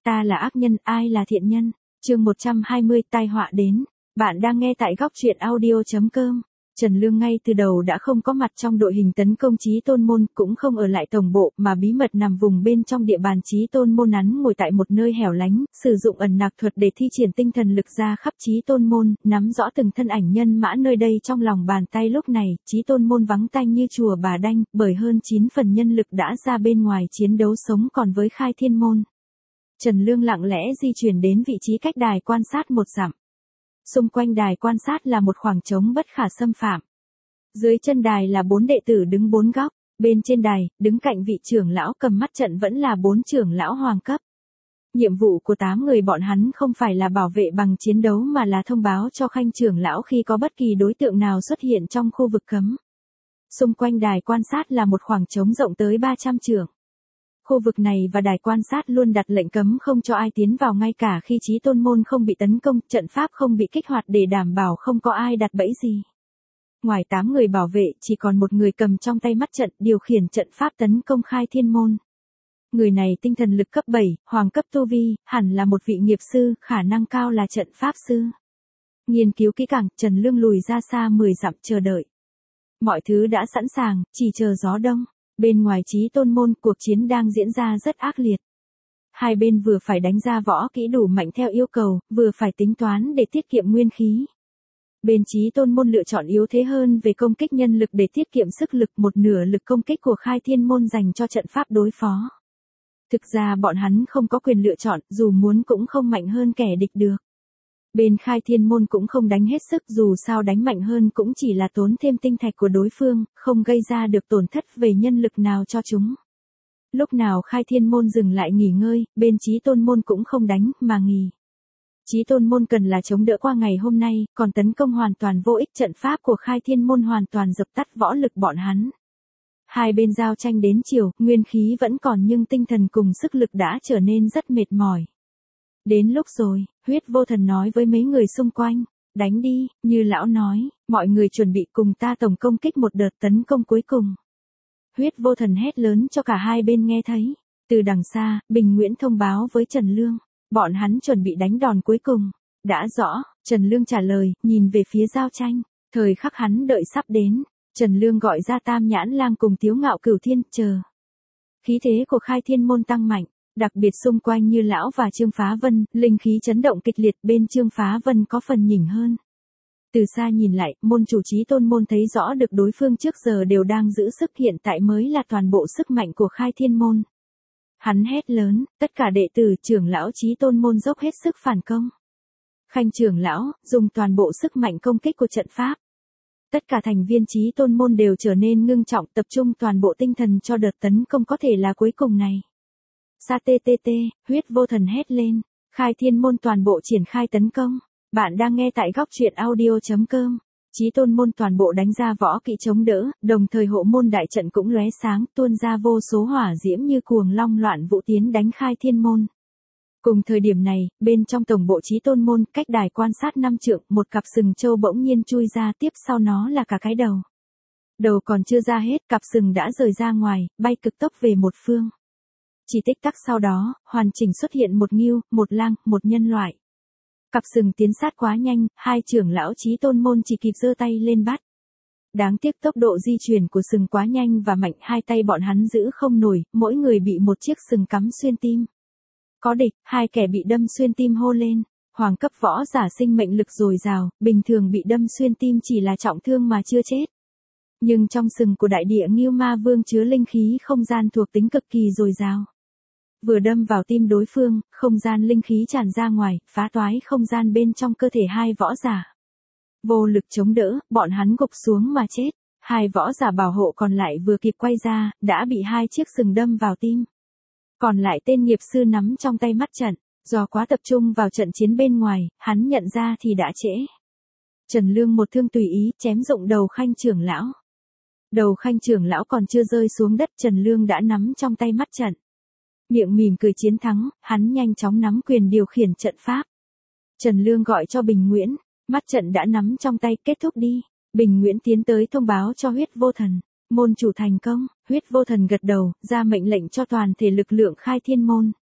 Ta là ác nhân, ai là thiện nhân? Chương 120, tai họa đến. Bạn đang nghe tại góc truyện audio.com. Trần Lương ngay từ đầu đã không có mặt trong đội hình tấn công Chí Tôn Môn, cũng không ở lại tổng bộ, mà bí mật nằm vùng bên trong địa bàn Chí Tôn Môn, hắn ngồi tại một nơi hẻo lánh, sử dụng ẩn nặc thuật để thi triển tinh thần lực ra khắp Chí Tôn Môn, nắm rõ từng thân ảnh nhân mã nơi đây trong lòng bàn tay. Lúc này, Chí Tôn Môn vắng tanh như chùa Bà Đanh, bởi hơn 9 phần nhân lực đã ra bên ngoài chiến đấu sống còn với Khai Thiên Môn. Trần Lương lặng lẽ di chuyển đến vị trí cách đài quan sát 1 dặm. Xung quanh đài quan sát là một khoảng trống bất khả xâm phạm. Dưới chân đài là 4 đệ tử đứng 4 góc, bên trên đài, đứng cạnh vị trưởng lão cầm mắt trận vẫn là 4 trưởng lão hoàng cấp. Nhiệm vụ của 8 người bọn hắn không phải là bảo vệ bằng chiến đấu mà là thông báo cho Khanh trưởng lão khi có bất kỳ đối tượng nào xuất hiện trong khu vực cấm. Xung quanh đài quan sát là một khoảng trống rộng tới 300 trượng. Khu vực này và đài quan sát luôn đặt lệnh cấm không cho ai tiến vào ngay cả khi Chí Tôn Môn không bị tấn công, trận pháp không bị kích hoạt để đảm bảo không có ai đặt bẫy gì. Ngoài 8 người bảo vệ, chỉ còn một người cầm trong tay mắt trận điều khiển trận pháp tấn công Khai Thiên Môn. Người này tinh thần lực cấp 7, hoàng cấp tu vi, hẳn là một vị nghiệp sư, khả năng cao là trận pháp sư. Nghiên cứu kỹ càng, Trần Lương lùi ra xa 10 dặm chờ đợi. Mọi thứ đã sẵn sàng, chỉ chờ gió đông. Bên ngoài Chí Tôn Môn, cuộc chiến đang diễn ra rất ác liệt. Hai bên vừa phải đánh ra võ kỹ đủ mạnh theo yêu cầu, vừa phải tính toán để tiết kiệm nguyên khí. Bên Chí Tôn Môn lựa chọn yếu thế hơn về công kích nhân lực để tiết kiệm sức lực, một nửa lực công kích của Khai Thiên Môn dành cho trận pháp đối phó. Thực ra bọn hắn không có quyền lựa chọn, dù muốn cũng không mạnh hơn kẻ địch được. Bên Khai Thiên Môn cũng không đánh hết sức, dù sao đánh mạnh hơn cũng chỉ là tốn thêm tinh thạch của đối phương, không gây ra được tổn thất về nhân lực nào cho chúng. Lúc nào Khai Thiên Môn dừng lại nghỉ ngơi, bên Chí Tôn Môn cũng không đánh, mà nghỉ. Chí Tôn Môn cần là chống đỡ qua ngày hôm nay, còn tấn công hoàn toàn vô ích, trận pháp của Khai Thiên Môn hoàn toàn dập tắt võ lực bọn hắn. Hai bên giao tranh đến chiều, nguyên khí vẫn còn nhưng tinh thần cùng sức lực đã trở nên rất mệt mỏi. Đến lúc rồi, Huyết Vô Thần nói với mấy người xung quanh, đánh đi, như lão nói, mọi người chuẩn bị cùng ta tổng công kích một đợt tấn công cuối cùng. Huyết Vô Thần hét lớn cho cả hai bên nghe thấy. Từ đằng xa, Bình Nguyễn thông báo với Trần Lương, bọn hắn chuẩn bị đánh đòn cuối cùng. Đã rõ, Trần Lương trả lời, nhìn về phía giao tranh, thời khắc hắn đợi sắp đến. Trần Lương gọi ra Tam Nhãn Lang cùng Tiếu Ngạo Cửu Thiên, chờ. Khí thế của Khai Thiên Môn tăng mạnh. Đặc biệt xung quanh Như Lão và Trương Phá Vân, linh khí chấn động kịch liệt, bên Trương Phá Vân có phần nhỉnh hơn. Từ xa nhìn lại, môn chủ Chí Tôn Môn thấy rõ được đối phương trước giờ đều đang giữ sức, hiện tại mới là toàn bộ sức mạnh của Khai Thiên Môn. Hắn hét lớn, tất cả đệ tử trưởng lão Chí Tôn Môn dốc hết sức phản công. Khanh trưởng lão, dùng toàn bộ sức mạnh công kích của trận pháp. Tất cả thành viên Chí Tôn Môn đều trở nên ngưng trọng, tập trung toàn bộ tinh thần cho đợt tấn công có thể là cuối cùng này. Sa tê tê tê, Huyết Vô Thần hét lên, Khai Thiên Môn toàn bộ triển khai tấn công. Bạn đang nghe tại góc truyện audio.com. Chí Tôn Môn toàn bộ đánh ra võ kỹ chống đỡ, đồng thời hộ môn đại trận cũng lóe sáng, tuôn ra vô số hỏa diễm như cuồng long loạn vũ tiến đánh Khai Thiên Môn. Cùng thời điểm này, bên trong tổng bộ Chí Tôn Môn, cách đài quan sát 5 trượng, một cặp sừng trâu bỗng nhiên chui ra, tiếp sau nó là cả cái đầu. Đầu còn chưa ra hết, cặp sừng đã rời ra ngoài, bay cực tốc về một phương. Chỉ tích tắc sau đó, hoàn chỉnh xuất hiện một ngưu, một lang, một nhân loại. Cặp sừng tiến sát quá nhanh, hai trưởng lão Chí Tôn Môn chỉ kịp giơ tay lên bắt. Đáng tiếc tốc độ di chuyển của sừng quá nhanh và mạnh, hai tay bọn hắn giữ không nổi, mỗi người bị một chiếc sừng cắm xuyên tim. Có địch, hai kẻ bị đâm xuyên tim hô lên. Hoàng cấp võ giả sinh mệnh lực dồi dào, bình thường bị đâm xuyên tim chỉ là trọng thương mà chưa chết. Nhưng trong sừng của đại địa Ngưu Ma Vương chứa linh khí không gian thuộc tính cực kỳ dồi dào. Vừa đâm vào tim đối phương, không gian linh khí tràn ra ngoài, phá toái không gian bên trong cơ thể hai võ giả. Vô lực chống đỡ, bọn hắn gục xuống mà chết. Hai võ giả bảo hộ còn lại vừa kịp quay ra, đã bị hai chiếc sừng đâm vào tim. Còn lại tên nghiệp sư nắm trong tay mắt trận, do quá tập trung vào trận chiến bên ngoài, hắn nhận ra thì đã trễ. Trần Lương một thương tùy ý chém rụng đầu Khanh trưởng lão. Đầu Khanh trưởng lão còn chưa rơi xuống đất, Trần Lương đã nắm trong tay mắt trận. Miệng mỉm cười chiến thắng, hắn nhanh chóng nắm quyền điều khiển trận pháp. Trần Lương gọi cho Bình Nguyễn, mắt trận đã nắm trong tay, kết thúc đi. Bình Nguyễn tiến tới thông báo cho Huyết Vô Thần, môn chủ thành công. Huyết Vô Thần gật đầu, ra mệnh lệnh cho toàn thể lực lượng Khai Thiên Môn.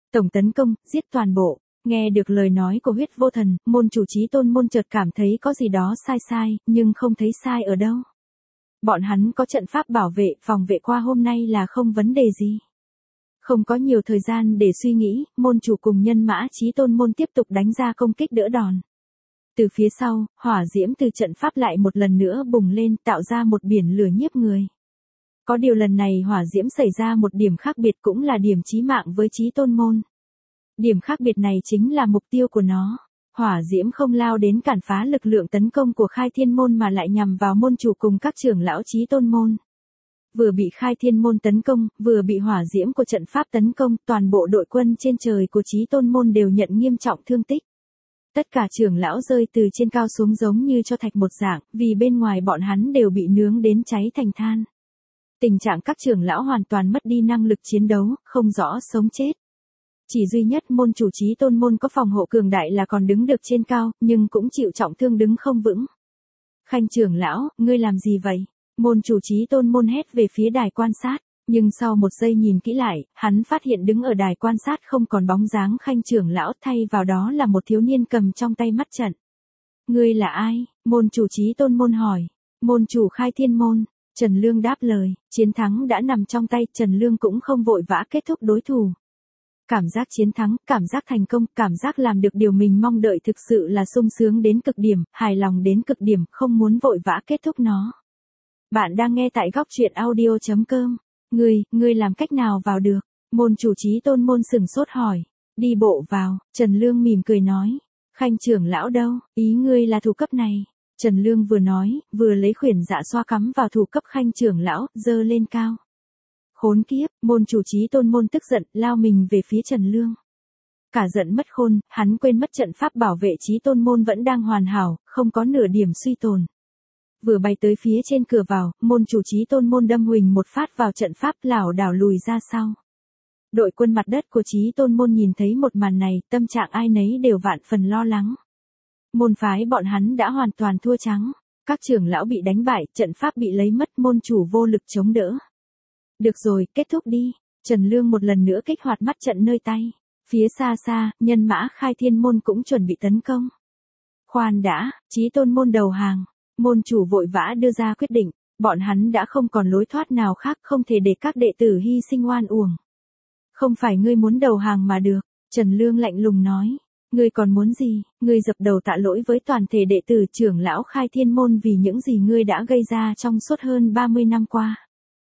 Tổng tấn công, giết toàn bộ. Nghe được lời nói của huyết vô thần, môn chủ Chí Tôn môn chợt cảm thấy có gì đó sai sai, nhưng không thấy sai ở đâu. Bọn hắn có trận pháp bảo vệ, phòng vệ qua hôm nay là không vấn đề gì. Không có nhiều thời gian để suy nghĩ, môn chủ cùng nhân mã Chí Tôn môn tiếp tục đánh ra công kích đỡ đòn. Từ phía sau, hỏa diễm từ trận pháp lại một lần nữa bùng lên, tạo ra một biển lửa nhiếp người. Có điều lần này hỏa diễm xảy ra một điểm khác biệt, cũng là điểm chí mạng với Chí Tôn môn. Điểm khác biệt này chính là mục tiêu của nó. Hỏa diễm không lao đến cản phá lực lượng tấn công của Khai Thiên môn mà lại nhằm vào môn chủ cùng các trưởng lão Chí Tôn môn. Vừa bị Khai Thiên môn tấn công, vừa bị hỏa diễm của trận pháp tấn công, toàn bộ đội quân trên trời của Chí Tôn môn đều nhận nghiêm trọng thương tích. Tất cả trưởng lão rơi từ trên cao xuống giống như cho thạch một dạng, vì bên ngoài bọn hắn đều bị nướng đến cháy thành than. Tình trạng các trưởng lão hoàn toàn mất đi năng lực chiến đấu, không rõ sống chết. Chỉ duy nhất môn chủ Chí Tôn môn có phòng hộ cường đại là còn đứng được trên cao, nhưng cũng chịu trọng thương đứng không vững. Khanh trưởng lão, ngươi làm gì vậy? Môn chủ Chí Tôn môn hét về phía đài quan sát, nhưng sau một giây nhìn kỹ lại, hắn phát hiện đứng ở đài quan sát không còn bóng dáng Khanh trưởng lão, thay vào đó là một thiếu niên cầm trong tay mắt trận. Ngươi là ai? Môn chủ Chí Tôn môn hỏi. Môn chủ Khai Thiên môn. Trần Lương đáp lời, chiến thắng đã nằm trong tay, Trần Lương cũng không vội vã kết thúc đối thủ. Cảm giác chiến thắng, cảm giác thành công, cảm giác làm được điều mình mong đợi thực sự là sung sướng đến cực điểm, hài lòng đến cực điểm, không muốn vội vã kết thúc nó. Bạn đang nghe tại góc truyện audio.com. Ngươi làm cách nào vào được? Môn chủ Chí Tôn môn sừng sốt hỏi. Đi bộ vào, Trần Lương mỉm cười nói. Khanh trưởng lão đâu, ý ngươi là thủ cấp này. Trần Lương vừa nói, vừa lấy khuyển dạ xoa cắm vào thủ cấp Khanh trưởng lão, giơ lên cao. Khốn kiếp, môn chủ Chí Tôn môn tức giận, lao mình về phía Trần Lương. Cả giận mất khôn, hắn quên mất trận pháp bảo vệ Chí Tôn môn vẫn đang hoàn hảo, không có nửa điểm suy tồn. Vừa bay tới phía trên cửa vào, môn chủ Chí Tôn môn đâm huỳnh một phát vào trận pháp, lảo đảo lùi ra sau. Đội quân mặt đất của Chí Tôn môn nhìn thấy một màn này, tâm trạng ai nấy đều vạn phần lo lắng. Môn phái bọn hắn đã hoàn toàn thua trắng, các trưởng lão bị đánh bại, trận pháp bị lấy mất, môn chủ vô lực chống đỡ. Được rồi, kết thúc đi. Trần Lương một lần nữa kích hoạt mắt trận nơi tay. Phía xa xa, nhân mã Khai Thiên môn cũng chuẩn bị tấn công. Khoan đã, Chí Tôn môn đầu hàng. Môn chủ vội vã đưa ra quyết định, bọn hắn đã không còn lối thoát nào khác, không thể để các đệ tử hy sinh oan uổng. Không phải ngươi muốn đầu hàng mà được, Trần Lương lạnh lùng nói. Ngươi còn muốn gì? Ngươi dập đầu tạ lỗi với toàn thể đệ tử trưởng lão Khai Thiên môn vì những gì ngươi đã gây ra trong suốt hơn 30 năm qua.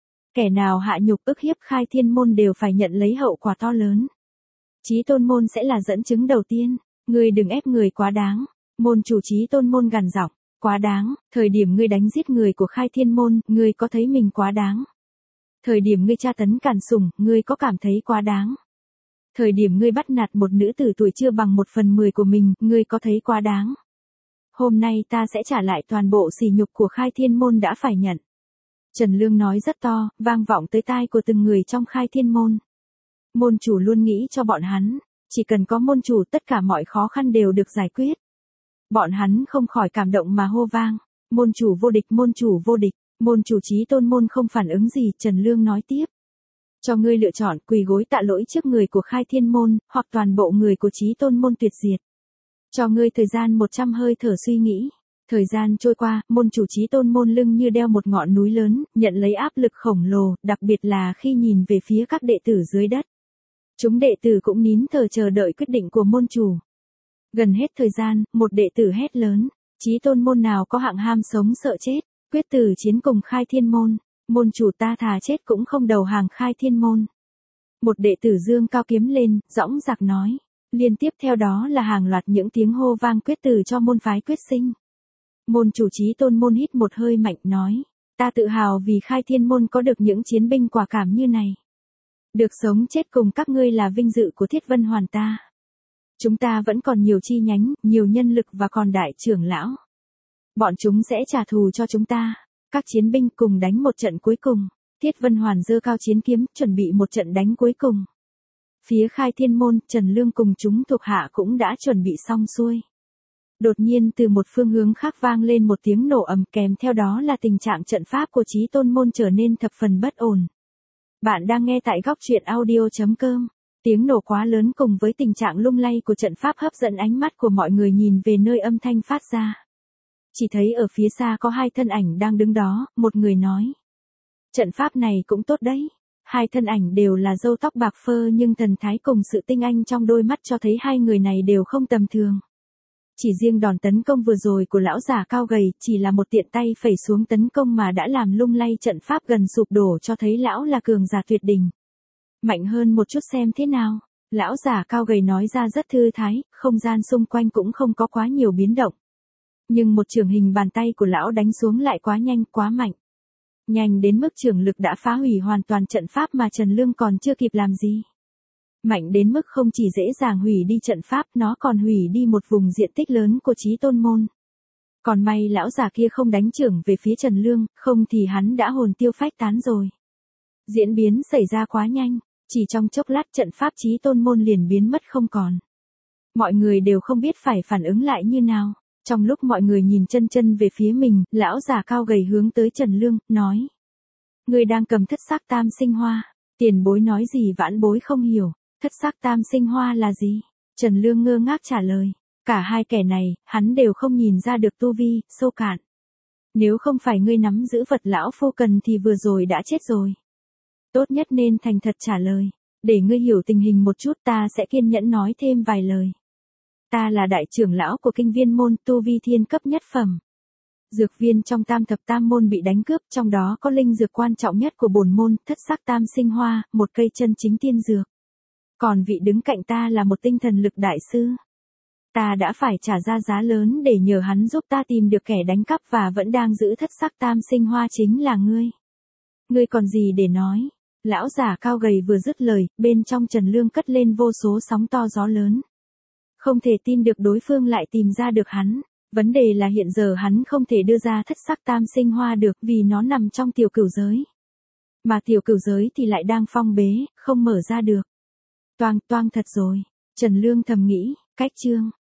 Kẻ nào hạ nhục ức hiếp Khai Thiên môn đều phải nhận lấy hậu quả to lớn. Chí Tôn môn sẽ là dẫn chứng đầu tiên. Ngươi đừng ép người quá đáng. Môn chủ Chí Tôn môn gằn giọng. Quá đáng, thời điểm ngươi đánh giết người của Khai Thiên môn, ngươi có thấy mình quá đáng? Thời điểm ngươi tra tấn càn sủng, ngươi có cảm thấy quá đáng? Thời điểm ngươi bắt nạt một nữ tử tuổi chưa bằng 1/10 của mình, ngươi có thấy quá đáng? Hôm nay ta sẽ trả lại toàn bộ sỉ nhục của Khai Thiên môn đã phải nhận. Trần Lương nói rất to, vang vọng tới tai của từng người trong Khai Thiên môn. Môn chủ luôn nghĩ cho bọn hắn, chỉ cần có môn chủ tất cả mọi khó khăn đều được giải quyết. Bọn hắn không khỏi cảm động mà hô vang. Môn chủ vô địch, môn chủ vô địch. Môn chủ Chí Tôn môn không phản ứng gì, Trần Lương nói tiếp. Cho ngươi lựa chọn, quỳ gối tạ lỗi trước người của Khai Thiên môn, hoặc toàn bộ người của Chí Tôn môn tuyệt diệt. Cho ngươi thời gian 100 hơi thở suy nghĩ. Thời gian trôi qua, môn chủ Chí Tôn môn lưng như đeo một ngọn núi lớn, nhận lấy áp lực khổng lồ, đặc biệt là khi nhìn về phía các đệ tử dưới đất. Chúng đệ tử cũng nín thở chờ đợi quyết định của môn chủ. Gần hết thời gian, một đệ tử hét lớn. Chí Tôn môn nào có hạng ham sống sợ chết, quyết tử chiến cùng Khai Thiên môn. Môn chủ ta thà chết cũng không đầu hàng Khai Thiên môn. Một đệ tử dương cao kiếm lên, dõng dạc nói. Liên tiếp theo đó là hàng loạt những tiếng hô vang quyết tử cho môn phái quyết sinh. Môn chủ Chí Tôn môn hít một hơi mạnh nói. Ta tự hào vì Khai Thiên môn có được những chiến binh quả cảm như này. Được sống chết cùng các ngươi là vinh dự của Thiết Vân Hoàn ta. Chúng ta vẫn còn nhiều chi nhánh, nhiều nhân lực và còn đại trưởng lão. Bọn chúng sẽ trả thù cho chúng ta. Các chiến binh cùng đánh một trận cuối cùng. Thiết Vân Hoàn giơ cao chiến kiếm, chuẩn bị một trận đánh cuối cùng. Phía Khai Thiên môn, Trần Lương cùng chúng thuộc hạ cũng đã chuẩn bị xong xuôi. Đột nhiên từ một phương hướng khác vang lên một tiếng nổ ầm, kèm theo đó là tình trạng trận pháp của Chí Tôn môn trở nên thập phần bất ổn. Bạn đang nghe tại góc truyện audio.com. Tiếng nổ quá lớn cùng với tình trạng lung lay của trận pháp hấp dẫn ánh mắt của mọi người nhìn về nơi âm thanh phát ra. Chỉ thấy ở phía xa có hai thân ảnh đang đứng đó, một người nói. Trận pháp này cũng tốt đấy. Hai thân ảnh đều là râu tóc bạc phơ nhưng thần thái cùng sự tinh anh trong đôi mắt cho thấy hai người này đều không tầm thường. Chỉ riêng đòn tấn công vừa rồi của lão già cao gầy chỉ là một tiện tay phẩy xuống tấn công mà đã làm lung lay trận pháp gần sụp đổ cho thấy lão là cường giả tuyệt đỉnh. Mạnh hơn một chút xem thế nào. Lão già cao gầy nói ra rất thư thái, không gian xung quanh cũng không có quá nhiều biến động. Nhưng một chưởng hình bàn tay của lão đánh xuống lại quá nhanh, quá mạnh. Nhanh đến mức chưởng lực đã phá hủy hoàn toàn trận pháp mà Trần Lương còn chưa kịp làm gì. Mạnh đến mức không chỉ dễ dàng hủy đi trận pháp, nó còn hủy đi một vùng diện tích lớn của Chí Tôn môn. Còn may lão già kia không đánh chưởng về phía Trần Lương, không thì hắn đã hồn tiêu phách tán rồi. Diễn biến xảy ra quá nhanh, chỉ trong chốc lát trận pháp Chí Tôn môn liền biến mất không còn. Mọi người đều không biết phải phản ứng lại như nào. Trong lúc mọi người nhìn chân chân về phía mình, lão già cao gầy hướng tới Trần Lương, nói. Người đang cầm thất sắc tam sinh hoa. Tiền bối nói gì vãn bối không hiểu. Thất sắc tam sinh hoa là gì? Trần Lương ngơ ngác trả lời. Cả hai kẻ này, hắn đều không nhìn ra được tu vi, sâu cạn. Nếu không phải ngươi nắm giữ vật lão phu cần thì vừa rồi đã chết rồi. Tốt nhất nên thành thật trả lời. Để ngươi hiểu tình hình một chút ta sẽ kiên nhẫn nói thêm vài lời. Ta là đại trưởng lão của kinh viên môn, tu vi thiên cấp nhất phẩm. Dược viên trong tam thập tam môn bị đánh cướp, trong đó có linh dược quan trọng nhất của bổn môn, thất sắc tam sinh hoa, một cây chân chính tiên dược. Còn vị đứng cạnh ta là một tinh thần lực đại sư. Ta đã phải trả ra giá lớn để nhờ hắn giúp ta tìm được kẻ đánh cắp và vẫn đang giữ thất sắc tam sinh hoa chính là ngươi. Ngươi còn gì để nói? Lão già cao gầy vừa dứt lời, bên trong Trần Lương cất lên vô số sóng to gió lớn. Không thể tin được đối phương lại tìm ra được hắn. Vấn đề là hiện giờ hắn không thể đưa ra thất sắc tam sinh hoa được vì nó nằm trong tiểu cửu giới. Mà tiểu cửu giới thì lại đang phong bế, không mở ra được. Toang toang thật rồi. Trần Lương thầm nghĩ, cách chương.